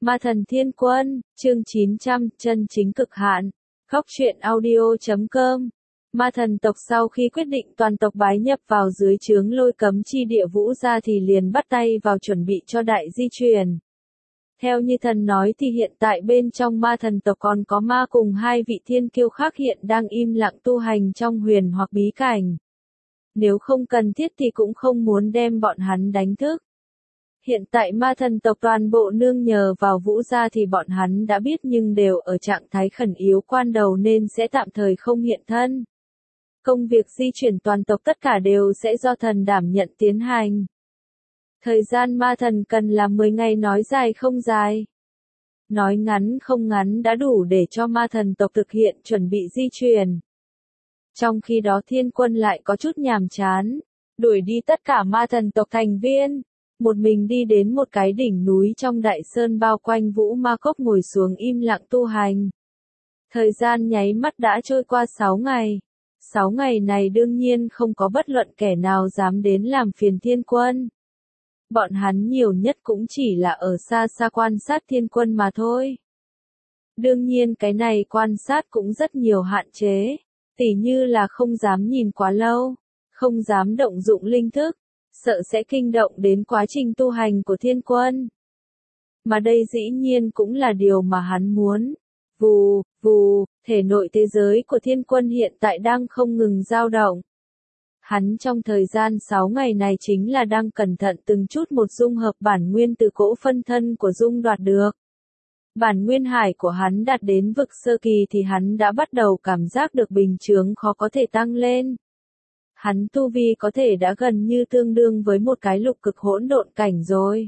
Ma thần thiên quân, chương 900, chân chính cực hạn. Góc truyện audio.com. Ma thần tộc sau khi quyết định toàn tộc bái nhập vào dưới trướng Lôi Cấm Chi Địa Vũ ra thì liền bắt tay vào chuẩn bị cho đại di truyền. Theo như thần nói thì hiện tại bên trong ma thần tộc còn có ma cùng hai vị thiên kiêu khác hiện đang im lặng tu hành trong huyền hoặc bí cảnh. Nếu không cần thiết thì cũng không muốn đem bọn hắn đánh thức. Hiện tại ma thần tộc toàn bộ nương nhờ vào Vũ gia thì bọn hắn đã biết nhưng đều ở trạng thái khẩn yếu quan đầu nên sẽ tạm thời không hiện thân. Công việc di chuyển toàn tộc tất cả đều sẽ do thần đảm nhận tiến hành. Thời gian ma thần cần là 10 ngày, nói dài không dài. Nói ngắn không ngắn đã đủ để cho ma thần tộc thực hiện chuẩn bị di chuyển. Trong khi đó thiên quân lại có chút nhàm chán, đuổi đi tất cả ma thần tộc thành viên. Một mình đi đến một cái đỉnh núi trong đại sơn bao quanh Vũ Ma Cốc ngồi xuống im lặng tu hành. Thời gian nháy mắt đã trôi qua 6 ngày. 6 ngày này đương nhiên không có bất luận kẻ nào dám đến làm phiền thiên quân. Bọn hắn nhiều nhất cũng chỉ là ở xa xa quan sát thiên quân mà thôi. Đương nhiên cái này quan sát cũng rất nhiều hạn chế, tỉ như là không dám nhìn quá lâu, không dám động dụng linh thức, sợ sẽ kinh động đến quá trình tu hành của thiên quân. Mà đây dĩ nhiên cũng là điều mà hắn muốn. Vù, vù, thể nội thế giới của thiên quân hiện tại đang không ngừng dao động. Hắn trong thời gian 6 ngày này chính là đang cẩn thận từng chút một dung hợp bản nguyên từ cỗ phân thân của Dung đoạt được. Bản nguyên hải của hắn đạt đến vực sơ kỳ thì hắn đã bắt đầu cảm giác được bình chướng khó có thể tăng lên. Hắn tu vi có thể đã gần như tương đương với một cái lục cực hỗn độn cảnh rồi.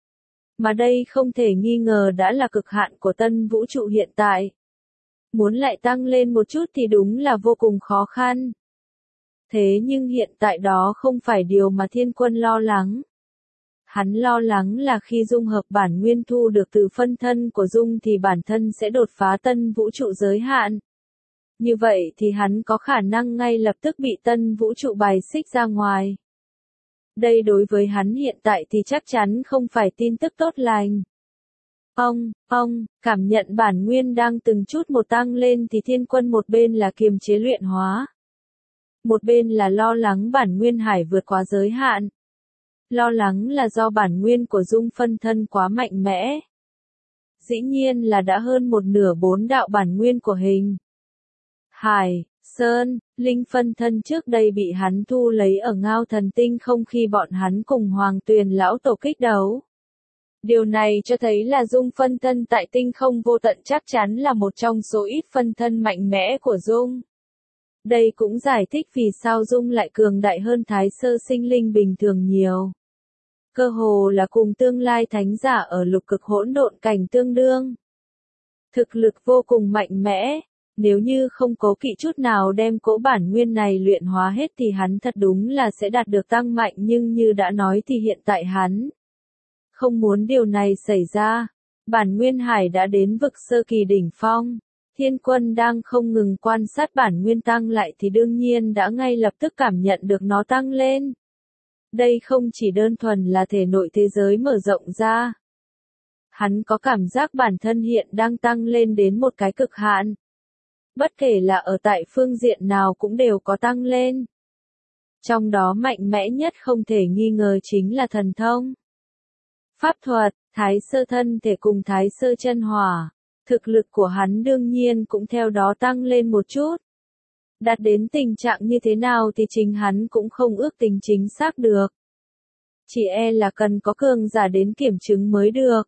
Mà đây không thể nghi ngờ đã là cực hạn của tân vũ trụ hiện tại. Muốn lại tăng lên một chút thì đúng là vô cùng khó khăn. Thế nhưng hiện tại đó không phải điều mà thiên quân lo lắng. Hắn lo lắng là khi dung hợp bản nguyên thu được từ phân thân của Dung thì bản thân sẽ đột phá tân vũ trụ giới hạn. Như vậy thì hắn có khả năng ngay lập tức bị tân vũ trụ bài xích ra ngoài. Đây đối với hắn hiện tại thì chắc chắn không phải tin tức tốt lành. Cảm nhận bản nguyên đang từng chút một tăng lên thì thiên quân một bên là kiềm chế luyện hóa. Một bên là lo lắng bản nguyên hải vượt quá giới hạn. Lo lắng là do bản nguyên của Dung phân thân quá mạnh mẽ. Dĩ nhiên là đã hơn một nửa 4 đạo bản nguyên của hình Hải, Sơn, Linh phân thân trước đây bị hắn thu lấy ở Ngao Thần Tinh không khi bọn hắn cùng Hoàng Tuyền lão tổ kích đấu. Điều này cho thấy là Dung phân thân tại tinh không vô tận chắc chắn là một trong số ít phân thân mạnh mẽ của Dung. Đây cũng giải thích vì sao Dung lại cường đại hơn Thái Sơ sinh linh bình thường nhiều. Cơ hồ là cùng tương lai thánh giả ở lục cực hỗn độn cảnh tương đương. Thực lực vô cùng mạnh mẽ. Nếu như không cố kỵ chút nào đem cỗ bản nguyên này luyện hóa hết thì hắn thật đúng là sẽ đạt được tăng mạnh, nhưng như đã nói thì hiện tại hắn không muốn điều này xảy ra. Bản nguyên hải đã đến vực sơ kỳ đỉnh phong. Thiên quân đang không ngừng quan sát bản nguyên tăng lại thì đương nhiên đã ngay lập tức cảm nhận được nó tăng lên. Đây không chỉ đơn thuần là thể nội thế giới mở rộng ra. Hắn có cảm giác bản thân hiện đang tăng lên đến một cái cực hạn. Bất kể là ở tại phương diện nào cũng đều có tăng lên. Trong đó mạnh mẽ nhất không thể nghi ngờ chính là thần thông. Pháp thuật, Thái Sơ thân thể cùng Thái Sơ chân hỏa. Thực lực của hắn đương nhiên cũng theo đó tăng lên một chút. Đạt đến tình trạng như thế nào thì chính hắn cũng không ước tính chính xác được. Chỉ là cần có cường giả đến kiểm chứng mới được.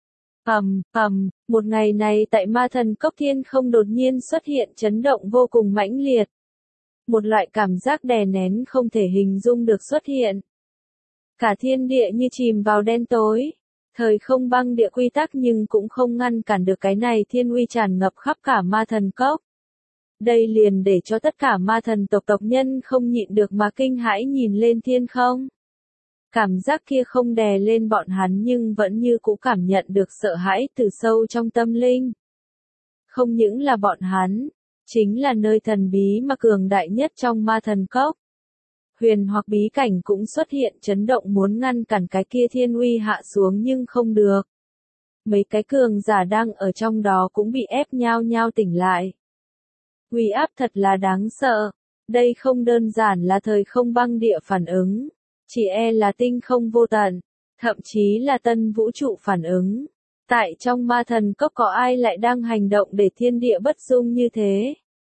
Một ngày này tại ma thần cốc thiên không đột nhiên xuất hiện chấn động vô cùng mãnh liệt. Một loại cảm giác đè nén không thể hình dung được xuất hiện. Cả thiên địa như chìm vào đen tối. Thời không băng địa quy tắc nhưng cũng không ngăn cản được cái này thiên uy tràn ngập khắp cả ma thần cốc. Đây liền để cho tất cả ma thần tộc nhân không nhịn được mà kinh hãi nhìn lên thiên không. Cảm giác kia không đè lên bọn hắn nhưng vẫn như cũ cảm nhận được sợ hãi từ sâu trong tâm linh. Không những là bọn hắn, chính là nơi thần bí mà cường đại nhất trong ma thần cốc. Huyền hoặc bí cảnh cũng xuất hiện chấn động muốn ngăn cản cái kia thiên uy hạ xuống nhưng không được. mấy cái cường giả đang ở trong đó cũng bị ép nhao nhao tỉnh lại. Uy áp thật là đáng sợ, đây không đơn giản là thời không băng địa phản ứng, chỉ là tinh không vô tận, thậm chí là tân vũ trụ phản ứng. Tại trong ma thần cốc có ai lại đang hành động để thiên địa bất dung như thế?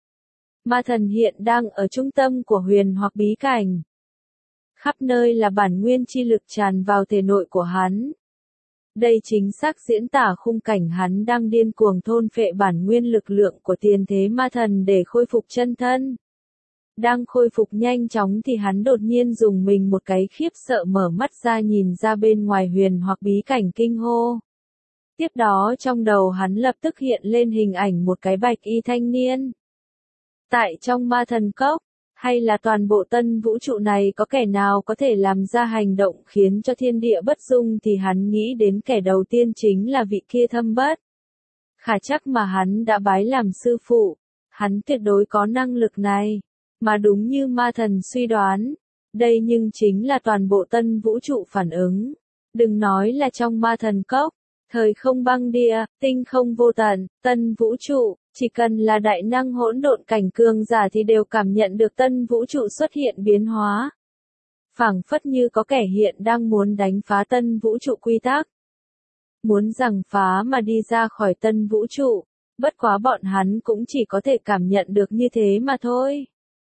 Ma thần hiện đang ở trung tâm của huyền hoặc bí cảnh. Khắp nơi là bản nguyên chi lực tràn vào thể nội của hắn. Đây chính xác diễn tả khung cảnh hắn đang điên cuồng thôn phệ bản nguyên lực lượng của tiền thế ma thần để khôi phục chân thân. Đang khôi phục nhanh chóng thì hắn đột nhiên dùng mình một cái khiếp sợ mở mắt ra nhìn ra bên ngoài huyền hoặc bí cảnh kinh hô. Tiếp đó trong đầu hắn lập tức hiện lên hình ảnh một cái bạch y thanh niên. Tại trong ma thần cốc, hay là toàn bộ tân vũ trụ này có kẻ nào có thể làm ra hành động khiến cho thiên địa bất dung thì hắn nghĩ đến kẻ đầu tiên chính là vị kia Thâm Bất. Khả chắc mà hắn đã bái làm sư phụ, hắn tuyệt đối có năng lực này, mà đúng như ma thần suy đoán, đây nhưng chính là toàn bộ tân vũ trụ phản ứng. Đừng nói là trong ma thần cốc, thời không băng địa, tinh không vô tận, tân vũ trụ, chỉ cần là đại năng hỗn độn cảnh cường giả thì đều cảm nhận được tân vũ trụ xuất hiện biến hóa. Phảng phất như có kẻ hiện đang muốn đánh phá tân vũ trụ quy tắc. Muốn giằng phá mà đi ra khỏi tân vũ trụ, bất quá bọn hắn cũng chỉ có thể cảm nhận được như thế mà thôi.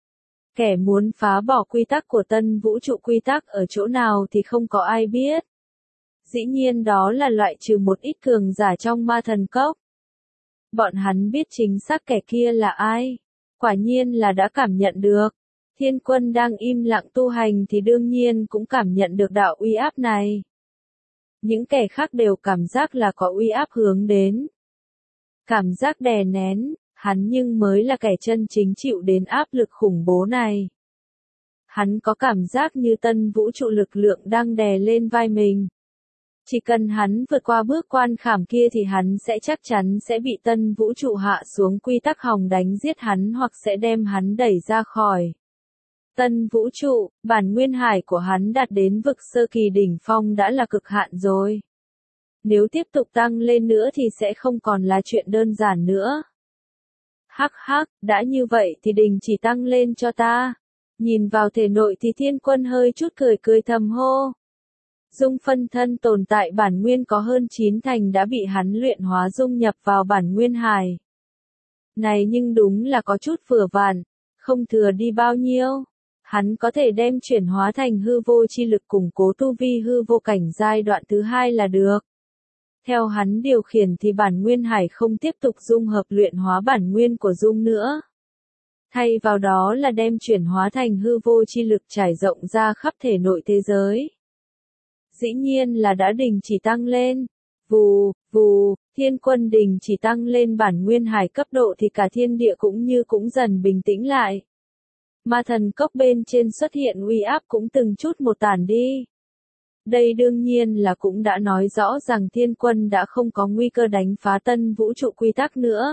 Kẻ muốn phá bỏ quy tắc của tân vũ trụ quy tắc ở chỗ nào thì không có ai biết. Dĩ nhiên đó là loại trừ một ít cường giả trong ma thần cốc. Bọn hắn biết chính xác kẻ kia là ai. Quả nhiên là đã cảm nhận được. Thiên Quân đang im lặng tu hành thì đương nhiên cũng cảm nhận được đạo uy áp này. Những kẻ khác đều cảm giác là có uy áp hướng đến. Cảm giác đè nén, hắn nhưng mới là kẻ chân chính chịu đến áp lực khủng bố này. Hắn có cảm giác như tân vũ trụ lực lượng đang đè lên vai mình. Chỉ cần hắn vượt qua bước quan khảm kia thì hắn sẽ chắc chắn sẽ bị tân vũ trụ hạ xuống quy tắc hòng đánh giết hắn hoặc sẽ đem hắn đẩy ra khỏi tân vũ trụ. Bản nguyên hải của hắn đạt đến vực sơ kỳ đỉnh phong đã là cực hạn rồi. Nếu tiếp tục tăng lên nữa thì sẽ không còn là chuyện đơn giản nữa. Hắc hắc, đã như vậy thì đình chỉ tăng lên cho ta. Nhìn vào thể nội thì Thiên Quân hơi chút cười thầm hô. Dung phân thân tồn tại bản nguyên có hơn 9 thành đã bị hắn luyện hóa dung nhập vào bản nguyên hải. Này nhưng đúng là có chút vừa vặn, không thừa đi bao nhiêu. Hắn có thể đem chuyển hóa thành hư vô chi lực củng cố tu vi hư vô cảnh giai đoạn thứ 2 là được. Theo hắn điều khiển thì bản nguyên hải không tiếp tục dung hợp luyện hóa bản nguyên của dung nữa. Thay vào đó là đem chuyển hóa thành hư vô chi lực trải rộng ra khắp thể nội thế giới. Dĩ nhiên là đã đình chỉ tăng lên. Vù, vù, Thiên Quân đình chỉ tăng lên bản nguyên hải cấp độ thì cả thiên địa cũng dần bình tĩnh lại. Ma thần cốc bên trên xuất hiện uy áp cũng từng chút một tản đi. Đây đương nhiên là cũng đã nói rõ rằng Thiên Quân đã không có nguy cơ đánh phá tân vũ trụ quy tắc nữa.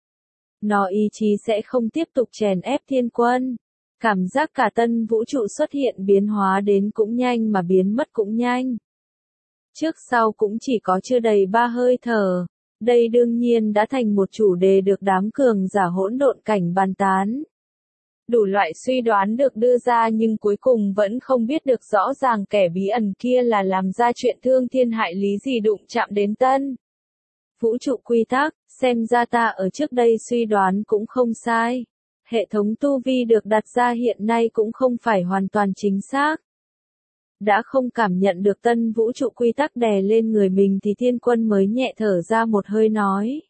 Nó ý chí sẽ không tiếp tục chèn ép Thiên Quân. Cảm giác cả tân vũ trụ xuất hiện biến hóa đến cũng nhanh mà biến mất cũng nhanh. Trước sau cũng chỉ có chưa đầy 3 hơi thở. Đây đương nhiên đã thành một chủ đề được đám cường giả hỗn độn cảnh bàn tán. Đủ loại suy đoán được đưa ra nhưng cuối cùng vẫn không biết được rõ ràng kẻ bí ẩn kia là làm ra chuyện thương thiên hại lý gì đụng chạm đến tân vũ trụ quy tắc. Xem ra ta ở trước đây suy đoán cũng không sai. Hệ thống tu vi được đặt ra hiện nay cũng không phải hoàn toàn chính xác. Đã không cảm nhận được tân vũ trụ quy tắc đè lên người mình thì Thiên Quân mới nhẹ thở ra một hơi nói.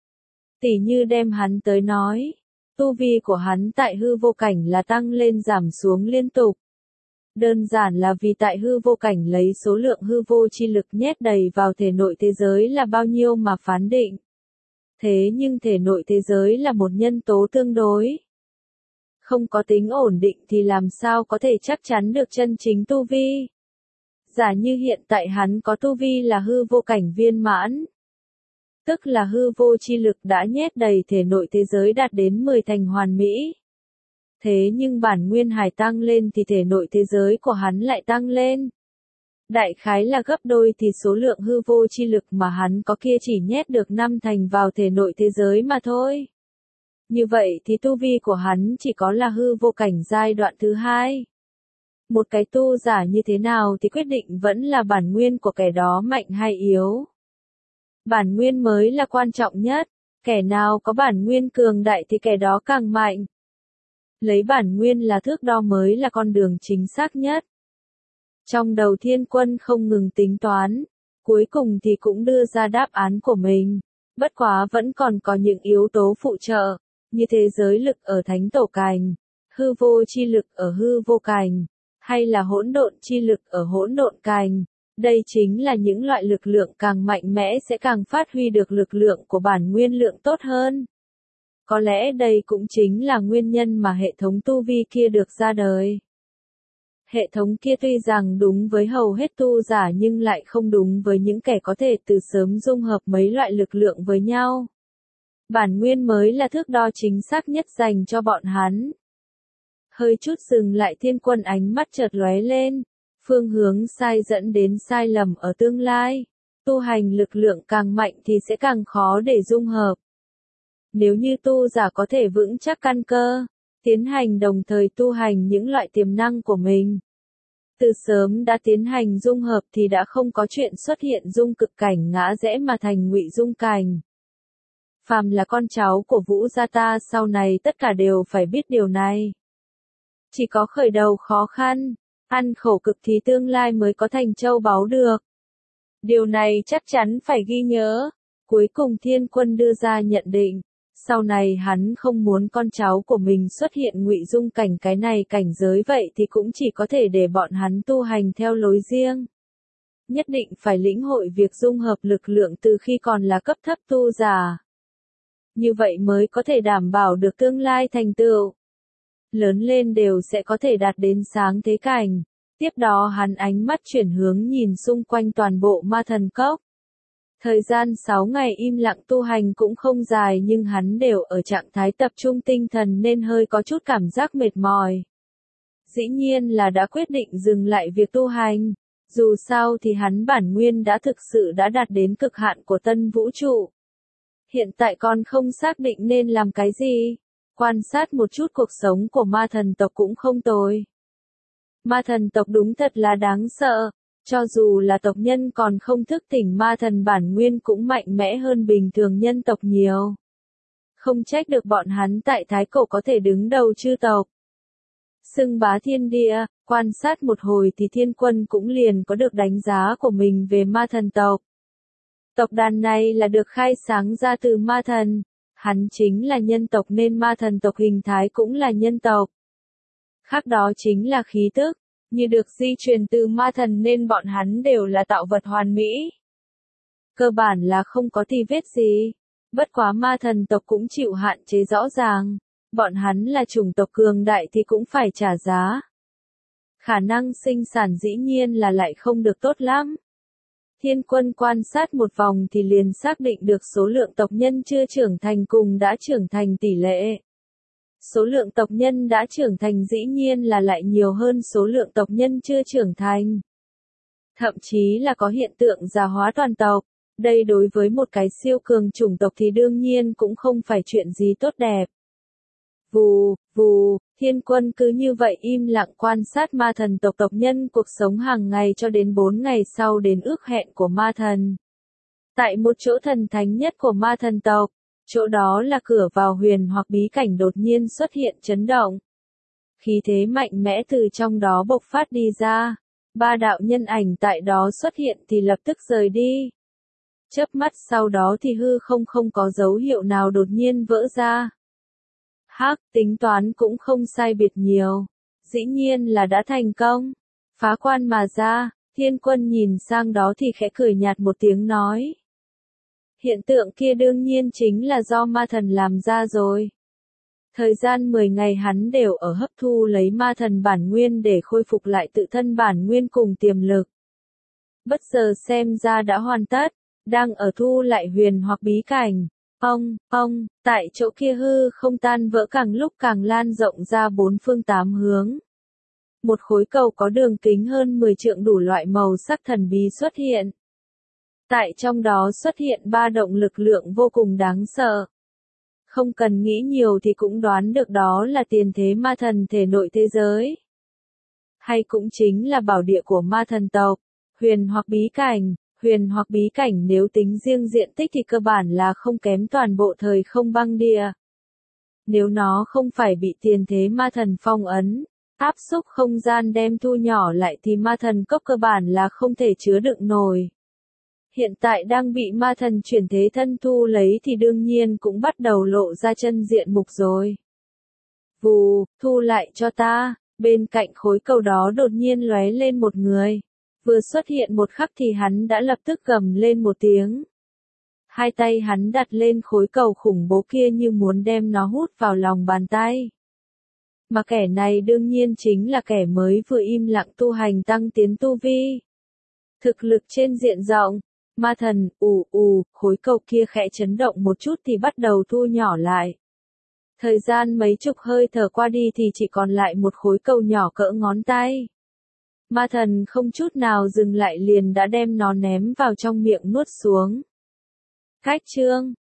Tỉ như đem hắn tới nói. Tu vi của hắn tại hư vô cảnh là tăng lên giảm xuống liên tục. Đơn giản là vì tại hư vô cảnh lấy số lượng hư vô chi lực nhét đầy vào thể nội thế giới là bao nhiêu mà phán định. Thế nhưng thể nội thế giới là một nhân tố tương đối. Không có tính ổn định thì làm sao có thể chắc chắn được chân chính tu vi. Giả như hiện tại hắn có tu vi là hư vô cảnh viên mãn. Tức là hư vô chi lực đã nhét đầy thể nội thế giới đạt đến 10 thành hoàn mỹ. Thế nhưng bản nguyên hải tăng lên thì thể nội thế giới của hắn lại tăng lên. Đại khái là gấp đôi thì số lượng hư vô chi lực mà hắn có kia chỉ nhét được 5 thành vào thể nội thế giới mà thôi. Như vậy thì tu vi của hắn chỉ có là hư vô cảnh giai đoạn thứ 2. Một cái tu giả như thế nào thì quyết định vẫn là bản nguyên của kẻ đó mạnh hay yếu. Bản nguyên mới là quan trọng nhất, kẻ nào có bản nguyên cường đại thì kẻ đó càng mạnh. Lấy bản nguyên là thước đo mới là con đường chính xác nhất. Trong đầu Thiên Quân không ngừng tính toán, cuối cùng thì cũng đưa ra đáp án của mình. Bất quá vẫn còn có những yếu tố phụ trợ, như thế giới lực ở thánh tổ cành, hư vô chi lực ở hư vô cành, hay là hỗn độn chi lực ở hỗn độn cành. Đây chính là những loại lực lượng càng mạnh mẽ sẽ càng phát huy được lực lượng của bản nguyên lượng tốt hơn. Có lẽ đây cũng chính là nguyên nhân mà hệ thống tu vi kia được ra đời. Hệ thống kia tuy rằng đúng với hầu hết tu giả nhưng lại không đúng với những kẻ có thể từ sớm dung hợp mấy loại lực lượng với nhau. Bản nguyên mới là thước đo chính xác nhất dành cho bọn hắn. Hơi chút dừng lại Thiên Quân ánh mắt chợt lóe lên, phương hướng sai dẫn đến sai lầm ở tương lai. Tu hành lực lượng càng mạnh thì sẽ càng khó để dung hợp. Nếu như tu giả có thể vững chắc căn cơ, tiến hành đồng thời tu hành những loại tiềm năng của mình. Từ sớm đã tiến hành dung hợp thì đã không có chuyện xuất hiện dung cực cảnh ngã rẽ mà thành ngụy dung cảnh. Phàm là con cháu của Vũ gia ta sau này tất cả đều phải biết điều này. Chỉ có khởi đầu khó khăn, ăn khổ cực thì tương lai mới có thành châu báu được. Điều này chắc chắn phải ghi nhớ. Cuối cùng Thiên Quân đưa ra nhận định. Sau này hắn không muốn con cháu của mình xuất hiện ngụy dung cảnh cái này cảnh giới vậy thì cũng chỉ có thể để bọn hắn tu hành theo lối riêng. Nhất định phải lĩnh hội việc dung hợp lực lượng từ khi còn là cấp thấp tu giả. Như vậy mới có thể đảm bảo được tương lai thành tựu. Lớn lên đều sẽ có thể đạt đến sáng thế cảnh. Tiếp đó hắn ánh mắt chuyển hướng nhìn xung quanh toàn bộ ma thần cốc. Thời gian 6 ngày im lặng tu hành cũng không dài nhưng hắn đều ở trạng thái tập trung tinh thần nên hơi có chút cảm giác mệt mỏi. Dĩ nhiên là đã quyết định dừng lại việc tu hành. Dù sao thì hắn bản nguyên đã thực sự đã đạt đến cực hạn của tân vũ trụ. Hiện tại còn không xác định nên làm cái gì. Quan sát một chút cuộc sống của ma thần tộc cũng không tồi. Ma thần tộc đúng thật là đáng sợ. Cho dù là tộc nhân còn không thức tỉnh ma thần bản nguyên cũng mạnh mẽ hơn bình thường nhân tộc nhiều. Không trách được bọn hắn tại Thái Cổ có thể đứng đầu chư tộc. Xưng bá thiên địa, quan sát một hồi thì Thiên Quân cũng liền có được đánh giá của mình về ma thần tộc. Tộc đàn này là được khai sáng ra từ ma thần. Hắn chính là nhân tộc nên ma thần tộc hình thái cũng là nhân tộc. Khác đó chính là khí tức. Như được di truyền từ ma thần nên bọn hắn đều là tạo vật hoàn mỹ. Cơ bản là không có tì vết gì. Bất quá ma thần tộc cũng chịu hạn chế rõ ràng. Bọn hắn là chủng tộc cường đại thì cũng phải trả giá. Khả năng sinh sản dĩ nhiên là lại không được tốt lắm. Thiên Quân quan sát một vòng thì liền xác định được số lượng tộc nhân chưa trưởng thành cùng đã trưởng thành tỷ lệ. Số lượng tộc nhân đã trưởng thành dĩ nhiên là lại nhiều hơn số lượng tộc nhân chưa trưởng thành. Thậm chí là có hiện tượng già hóa toàn tộc. Đây đối với một cái siêu cường chủng tộc thì đương nhiên cũng không phải chuyện gì tốt đẹp. Vù, vù, Thiên Quân cứ như vậy im lặng quan sát ma thần tộc tộc nhân cuộc sống hàng ngày cho đến 4 ngày sau đến ước hẹn của ma thần. Tại một chỗ thần thánh nhất của ma thần tộc. Chỗ đó là cửa vào huyền hoặc bí cảnh đột nhiên xuất hiện chấn động. Khí thế mạnh mẽ từ trong đó bộc phát đi ra. 3 đạo nhân ảnh tại đó xuất hiện thì lập tức rời đi. Chớp mắt sau đó thì hư không có dấu hiệu nào đột nhiên vỡ ra. Hắc, tính toán cũng không sai biệt nhiều. Dĩ nhiên là đã thành công. Phá quan mà ra, Thiên Quân nhìn sang đó thì khẽ cười nhạt một tiếng nói. Hiện tượng kia đương nhiên chính là do ma thần làm ra rồi. Thời gian 10 ngày hắn đều ở hấp thu lấy ma thần bản nguyên để khôi phục lại tự thân bản nguyên cùng tiềm lực. Bất giờ xem ra đã hoàn tất, đang ở thu lại huyền hoặc bí cảnh. Tại chỗ kia hư không tan vỡ càng lúc càng lan rộng ra 4 phương 8 hướng. một khối cầu có đường kính hơn 10 trượng đủ loại màu sắc thần bí xuất hiện. Tại trong đó xuất hiện 3 động lực lượng vô cùng đáng sợ. Không cần nghĩ nhiều thì cũng đoán được đó là tiền thế ma thần thể nội thế giới. Hay cũng chính là bảo địa của ma thần tộc, huyền hoặc bí cảnh. Huyền hoặc bí cảnh nếu tính riêng diện tích thì cơ bản là không kém toàn bộ thời không băng địa. Nếu nó không phải bị tiền thế ma thần phong ấn, áp xúc không gian đem thu nhỏ lại thì ma thần cốc cơ bản là không thể chứa đựng nổi. Hiện tại đang bị ma thần chuyển thế thân thu lấy thì đương nhiên cũng bắt đầu lộ ra chân diện mục rồi. Vù, thu lại cho ta, bên cạnh khối cầu đó đột nhiên lóe lên một người. Vừa xuất hiện một khắc thì hắn đã lập tức gầm lên một tiếng. Hai tay hắn đặt lên khối cầu khủng bố kia như muốn đem nó hút vào lòng bàn tay. Mà kẻ này đương nhiên chính là kẻ mới vừa im lặng tu hành tăng tiến tu vi. Thực lực trên diện rộng, ma thần, khối cầu kia khẽ chấn động một chút thì bắt đầu thu nhỏ lại. Thời gian mấy chục hơi thở qua đi thì chỉ còn lại một khối cầu nhỏ cỡ ngón tay. Ma thần không chút nào dừng lại liền đã đem nó ném vào trong miệng nuốt xuống. Cách chương